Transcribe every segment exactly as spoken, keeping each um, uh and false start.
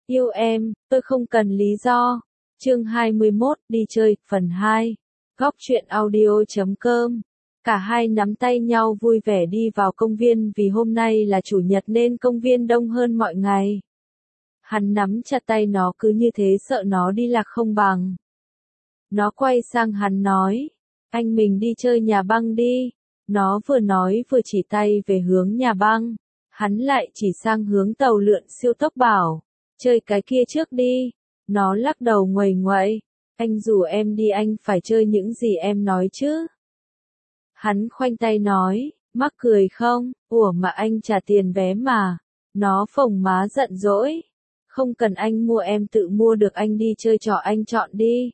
Yêu em, tôi không cần lý do. Chương hai mươi mốt, đi chơi, phần hai. Góc truyện audio chấm com. Cả hai nắm tay nhau vui vẻ đi vào công viên vì hôm nay là chủ nhật nên công viên đông hơn mọi ngày. Hắn nắm chặt tay nó cứ như thế sợ nó đi lạc không bằng. Nó quay sang hắn nói, anh mình đi chơi nhà băng đi. Nó vừa nói vừa chỉ tay về hướng nhà băng. Hắn lại chỉ sang hướng tàu lượn siêu tốc bảo, chơi cái kia trước đi. Nó lắc đầu nguầy nguậy, anh rủ em đi anh phải chơi những gì em nói chứ. Hắn khoanh tay nói, mắc cười không, ủa mà anh trả tiền vé mà. Nó phồng má giận dỗi, không cần anh mua em tự mua được, anh đi chơi trò anh chọn đi.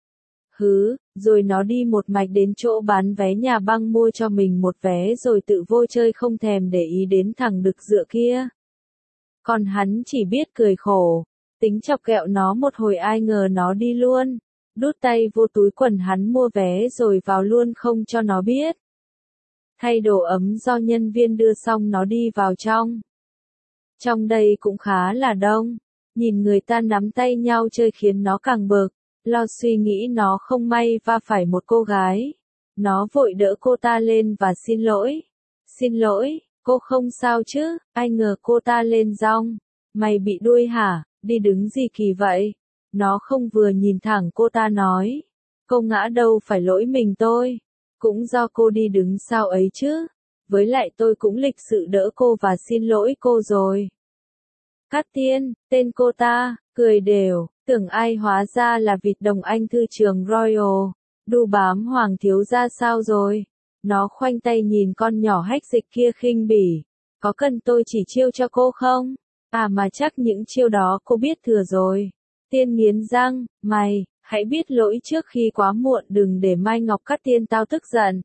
Hứ, rồi nó đi một mạch đến chỗ bán vé nhà băng mua cho mình một vé rồi tự vô chơi không thèm để ý đến thằng đực dựa kia. Còn hắn chỉ biết cười khổ, tính chọc kẹo nó một hồi ai ngờ nó đi luôn, đút tay vô túi quần hắn mua vé rồi vào luôn không cho nó biết. Thay đồ ấm do nhân viên đưa xong nó đi vào trong. Trong đây cũng khá là đông, nhìn người ta nắm tay nhau chơi khiến nó càng bực. Lo suy nghĩ nó không may va phải một cô gái. Nó vội đỡ cô ta lên và xin lỗi. Xin lỗi, cô không sao chứ, ai ngờ cô ta lên giọng. Mày bị đuôi hả, đi đứng gì kỳ vậy? Nó không vừa nhìn thẳng cô ta nói. Cô ngã đâu phải lỗi mình tôi. Cũng do cô đi đứng sao ấy chứ. Với lại tôi cũng lịch sự đỡ cô và xin lỗi cô rồi. Cát Tiên, tên cô ta, cười đều. Tưởng ai hóa ra là vịt đồng anh thư trường Royal, đu bám hoàng thiếu gia sao rồi. Nó khoanh tay nhìn con nhỏ hách dịch kia khinh bỉ. Có cần tôi chỉ chiêu cho cô không? À mà chắc những chiêu đó cô biết thừa rồi. Tiên nghiến răng, mày, hãy biết lỗi trước khi quá muộn, đừng để Mai Ngọc Cát Tiên tao tức giận.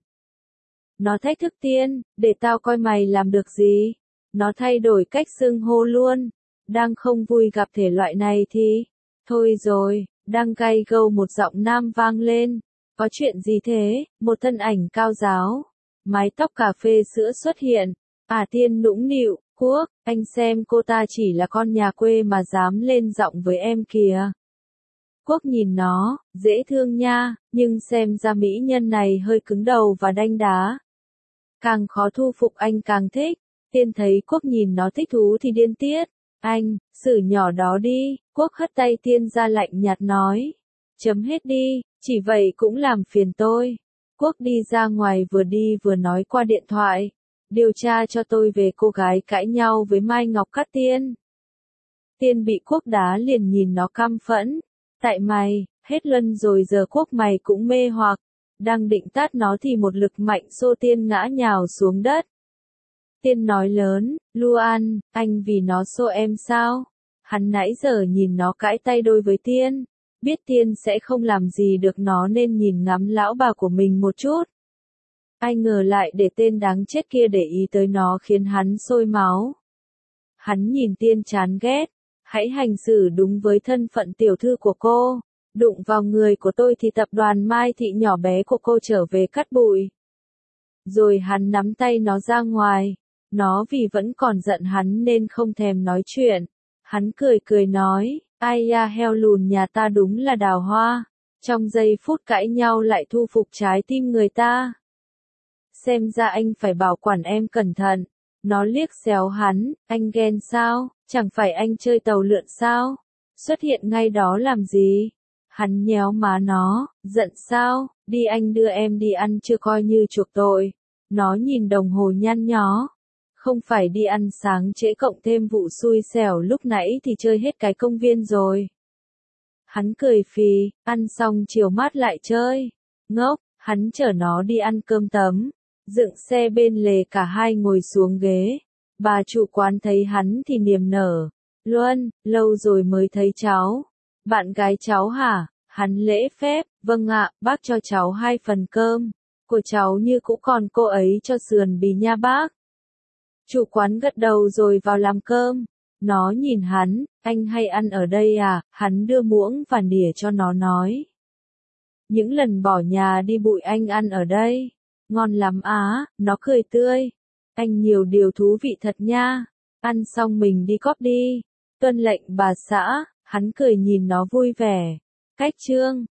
Nó thách thức Tiên, để tao coi mày làm được gì. Nó thay đổi cách xưng hô luôn. Đang không vui gặp thể loại này thì... Thôi rồi, đang gay gâu một giọng nam vang lên. Có chuyện gì thế? Một thân ảnh cao ráo, mái tóc cà phê sữa xuất hiện. À Tiên nũng nịu, Quốc, anh xem cô ta chỉ là con nhà quê mà dám lên giọng với em kìa. Quốc nhìn nó, dễ thương nha, nhưng xem ra mỹ nhân này hơi cứng đầu và đanh đá. Càng khó thu phục anh càng thích. Tiên thấy Quốc nhìn nó thích thú thì điên tiết. Anh, xử nhỏ đó đi. Quốc hất tay Tiên ra lạnh nhạt nói. Chấm hết đi, chỉ vậy cũng làm phiền tôi. Quốc đi ra ngoài vừa đi vừa nói qua điện thoại. Điều tra cho tôi về cô gái cãi nhau với Mai Ngọc Cát Tiên. Tiên bị Quốc đá liền nhìn nó căm phẫn. Tại mày, hết luân rồi giờ Quốc mày cũng mê hoặc. Đang định tát nó thì một lực mạnh xô Tiên ngã nhào xuống đất. Tiên nói lớn, Luan, anh vì nó xô em sao? Hắn nãy giờ nhìn nó cãi tay đôi với Tiên, biết Tiên sẽ không làm gì được nó nên nhìn ngắm lão bà của mình một chút. Ai ngờ lại để tên đáng chết kia để ý tới nó khiến hắn sôi máu. Hắn nhìn Tiên chán ghét, hãy hành xử đúng với thân phận tiểu thư của cô, đụng vào người của tôi thì tập đoàn Mai Thị nhỏ bé của cô trở về cắt bụi. Rồi hắn nắm tay nó ra ngoài. Nó vì vẫn còn giận hắn nên không thèm nói chuyện. Hắn cười cười nói, ai da heo lùn nhà ta đúng là đào hoa. Trong giây phút cãi nhau lại thu phục trái tim người ta. Xem ra anh phải bảo quản em cẩn thận. Nó liếc xéo hắn, anh ghen sao, chẳng phải anh chơi tàu lượn sao? Xuất hiện ngay đó làm gì? Hắn nhéo má nó, giận sao, đi anh đưa em đi ăn chưa coi như chuộc tội. Nó nhìn đồng hồ nhăn nhó. Không phải đi ăn sáng trễ cộng thêm vụ xui xẻo lúc nãy thì chơi hết cái công viên rồi. Hắn cười phì, ăn xong chiều mát lại chơi. Ngốc, hắn chở nó đi ăn cơm tấm. Dựng xe bên lề cả hai ngồi xuống ghế. Bà chủ quán thấy hắn thì niềm nở. Luân, lâu rồi mới thấy cháu. Bạn gái cháu hả? Hắn lễ phép, vâng ạ, bác cho cháu hai phần cơm. Của cháu như cũ còn cô ấy cho sườn bì nha bác. Chủ quán gật đầu rồi vào làm cơm. Nó nhìn hắn, anh hay ăn ở đây à? Hắn đưa muỗng và nĩa cho nó nói. Những lần bỏ nhà đi bụi anh ăn ở đây. Ngon lắm á, nó cười tươi. Anh nhiều điều thú vị thật nha. Ăn xong mình đi cóp đi. Tuân lệnh bà xã, hắn cười nhìn nó vui vẻ. Cách chương